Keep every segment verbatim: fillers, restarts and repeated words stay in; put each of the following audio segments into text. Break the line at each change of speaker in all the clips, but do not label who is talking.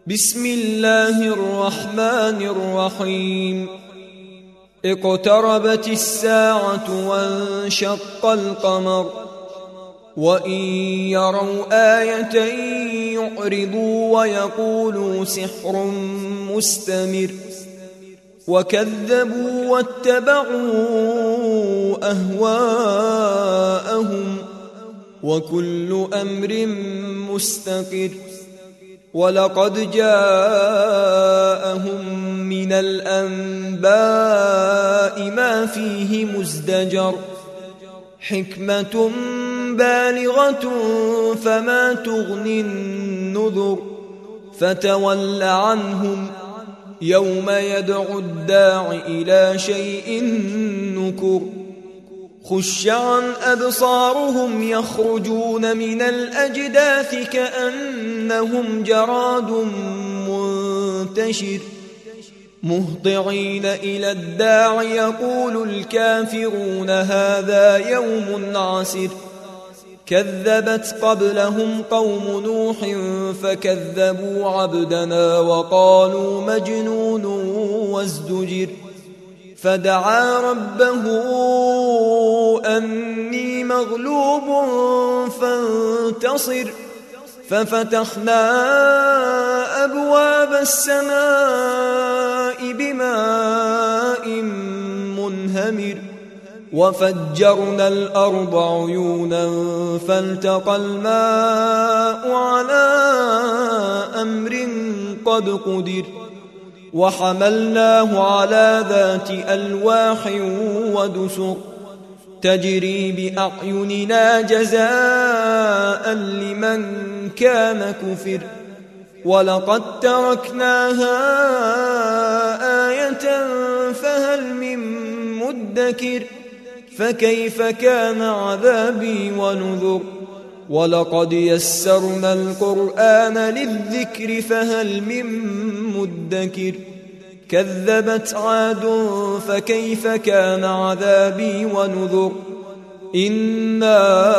بسم الله الرحمن الرحيم. اقتربت الساعة وانشق القمر وإن يروا آية يعرضوا ويقولوا سحر مستمر وكذبوا واتبعوا أهواءهم وكل أمر مستقر. ولقد جاءهم من الأنباء ما فيه مزدجر حكمة بالغة فما تغني النذر. فتول عنهم يوم يدعو الداع إلى شيء نكر. خش عن أبصارهم يخرجون من الأجداث كأنهم جراد منتشر مهطعين إلى الداع يقول الكافرون هذا يوم عسر. كذبت قبلهم قوم نوح فكذبوا عبدنا وقالوا مجنون وازدجر. فدعا ربه أني مغلوب فانتصر. ففتحنا أبواب السماء بماء منهمر وفجرنا الأرض عيونا فالتقى الماء على أمر قد قدر. وحملناه على ذات ألواح ودسر تجري بأعيننا جزاء لمن كان كفر. ولقد تركناها آية فهل من مدكر. فكيف كان عذابي ونذر. ولقد يسرنا القرآن للذكر فهل من مدكر. كذبت عاد فكيف كان عذابي ونذر. إنا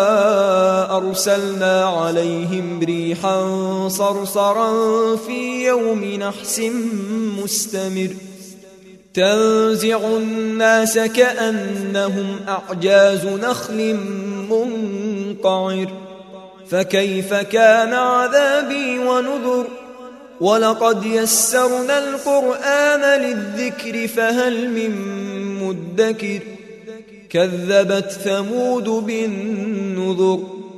أرسلنا عليهم ريحا صرصرا في يوم نحس مستمر تنزع الناس كأنهم أعجاز نخل منقعر. فكيف كان عذابي ونذر. ولقد يسرنا القرآن للذكر فهل من مدكر. كذبت ثمود بالنذر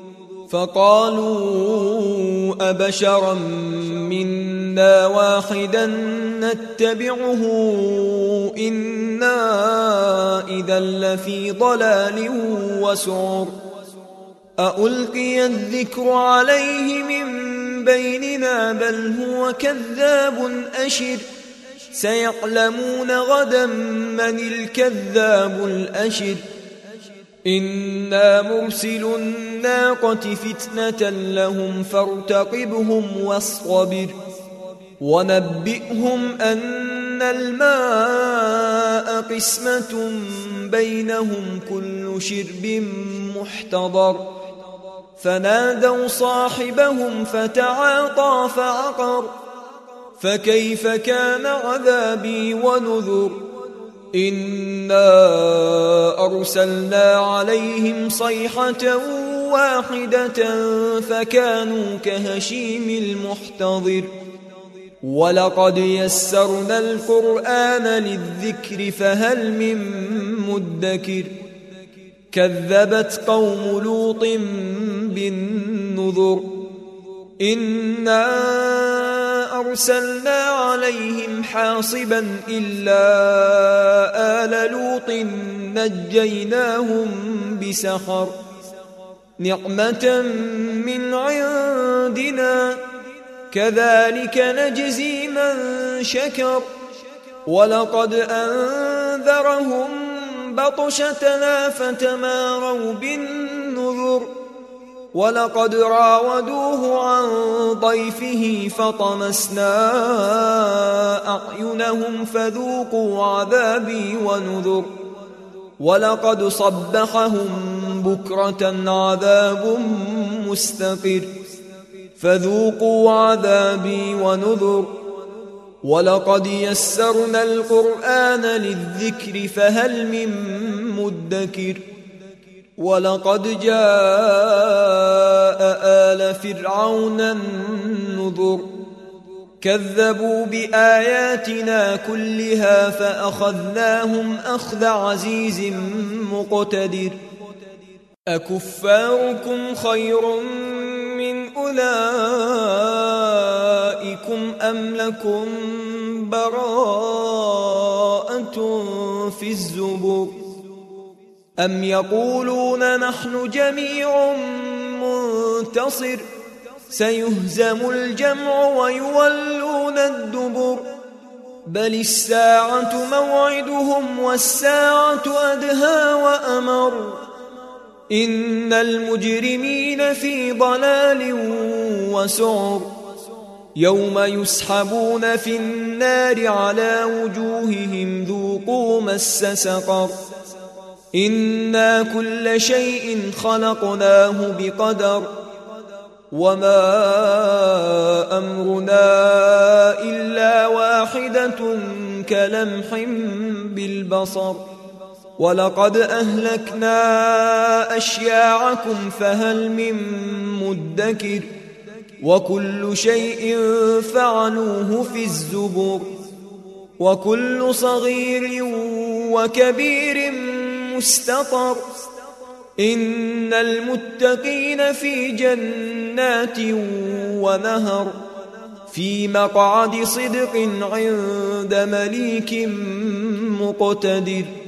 فقالوا أبشرا منا واحدا نتبعه إنا إذا لفي ضلال وسعر. أألقي الذكر عليه من بيننا بل هو كذاب أشر. سيعلمون غدا من الكذاب الأشر. إنا مرسل الناقة فتنة لهم فارتقبهم واصطبر. ونبئهم أن الماء قسمة بينهم كل شرب محتضر. فنادوا صاحبهم فتعاطى فعقر. فكيف كان عذابي ونذر. إنا أرسلنا عليهم صيحة واحدة فكانوا كهشيم المحتضر. ولقد يسرنا القرآن للذكر فهل من مدكر. كذبت قوم لوط بالنذر. إنا أرسلنا عليهم حاصبا إلا آل لوط نجيناهم بسخر نعمة من عندنا كذلك نجزي من شكر. ولقد أنذرهم بطشتنا فتماروا بالنذر. ولقد راودوه عن ضيفه فطمسنا أعينهم فذوقوا عذابي ونذر. ولقد صبحهم بكرة عذاب مستقر فذوقوا عذابي ونذر ولقد يسرنا القرآن للذكر فهل من مدكر ولقد جاء آل فرعون النذر كذبوا بآياتنا كلها فأخذناهم أخذ عزيز مقتدر أكفاركم خير من أولئكم أم لكم براءة في الزبر أم يقولون نحن جميع منتصر سيهزم الجمع ويولون الدبر بل الساعة موعدهم والساعة أدهى وأمر إن المجرمين في ضلال وسعر يوم يسحبون في النار على وجوههم ذوقوا مس سقر إنا كل شيء خلقناه بقدر وما أمرنا إلا واحدة كلمح بالبصر ولقد أهلكنا أشياعكم فهل من مدكر وكل شيء فعلوه في الزبر وكل صغير وكبير مستطر إن المتقين في جنات ونهر في مقعد صدق عند مليك مقتدر.